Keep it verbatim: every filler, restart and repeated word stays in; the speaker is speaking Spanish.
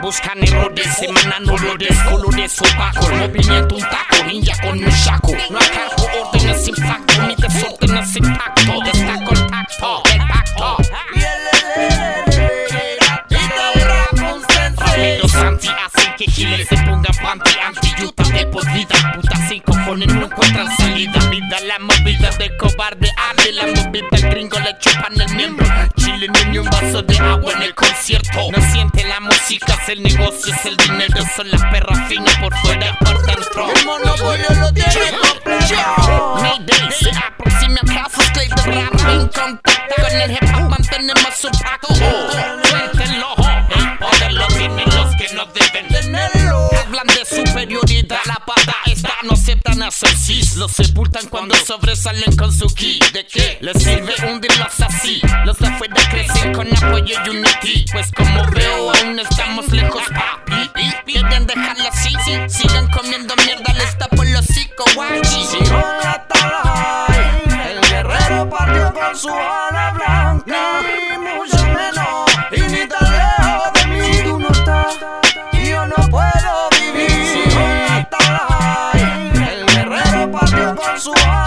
buscan errores, emanan olores, colores opacos. Movimiento un taco, ninja con un shaco. No acato órdenes impacto, ni desórdenes intacto. Destaco el tacto, el pacto. Ramiro Santi hacen que giles se pongan panty. Anti-yuta de por vida, puta sin cojones no encuentran salida. Vida la movida de cobarde, arde la movida, el gringo le chupan el miembro. Chile ni un vaso de agua en el concierto. No siente la música, es el negocio, es el dinero. Son las perras finas por fuera y por dentro. El monopolio lo tiene completo. Mayday, se aproxima a casos que de rap en contacto. Con el hip hop mantenemos su pacto. Suéltenlo, el poder lo tienen los que no deben tenerlo. Hablan de superioridad, la pata esta no aceptan a cis. Los sepultan cuando sobresalen con su ki. ¿De qué les sirve hundirlos así? Los de afuera crecen con apoyo y unity. Pues como veo aún estamos lejos, papi. Quieren dejarla así, sí. Sigan comiendo mierda, les tapo el hocico, guachi. Sigo en la tabla, el guerrero partió con su ala blanca. Ni mucho menos, y ni tan lejos de mí. Tú no estás, y yo no puedo vivir. Sigo en la tabla, el guerrero partió con su ala.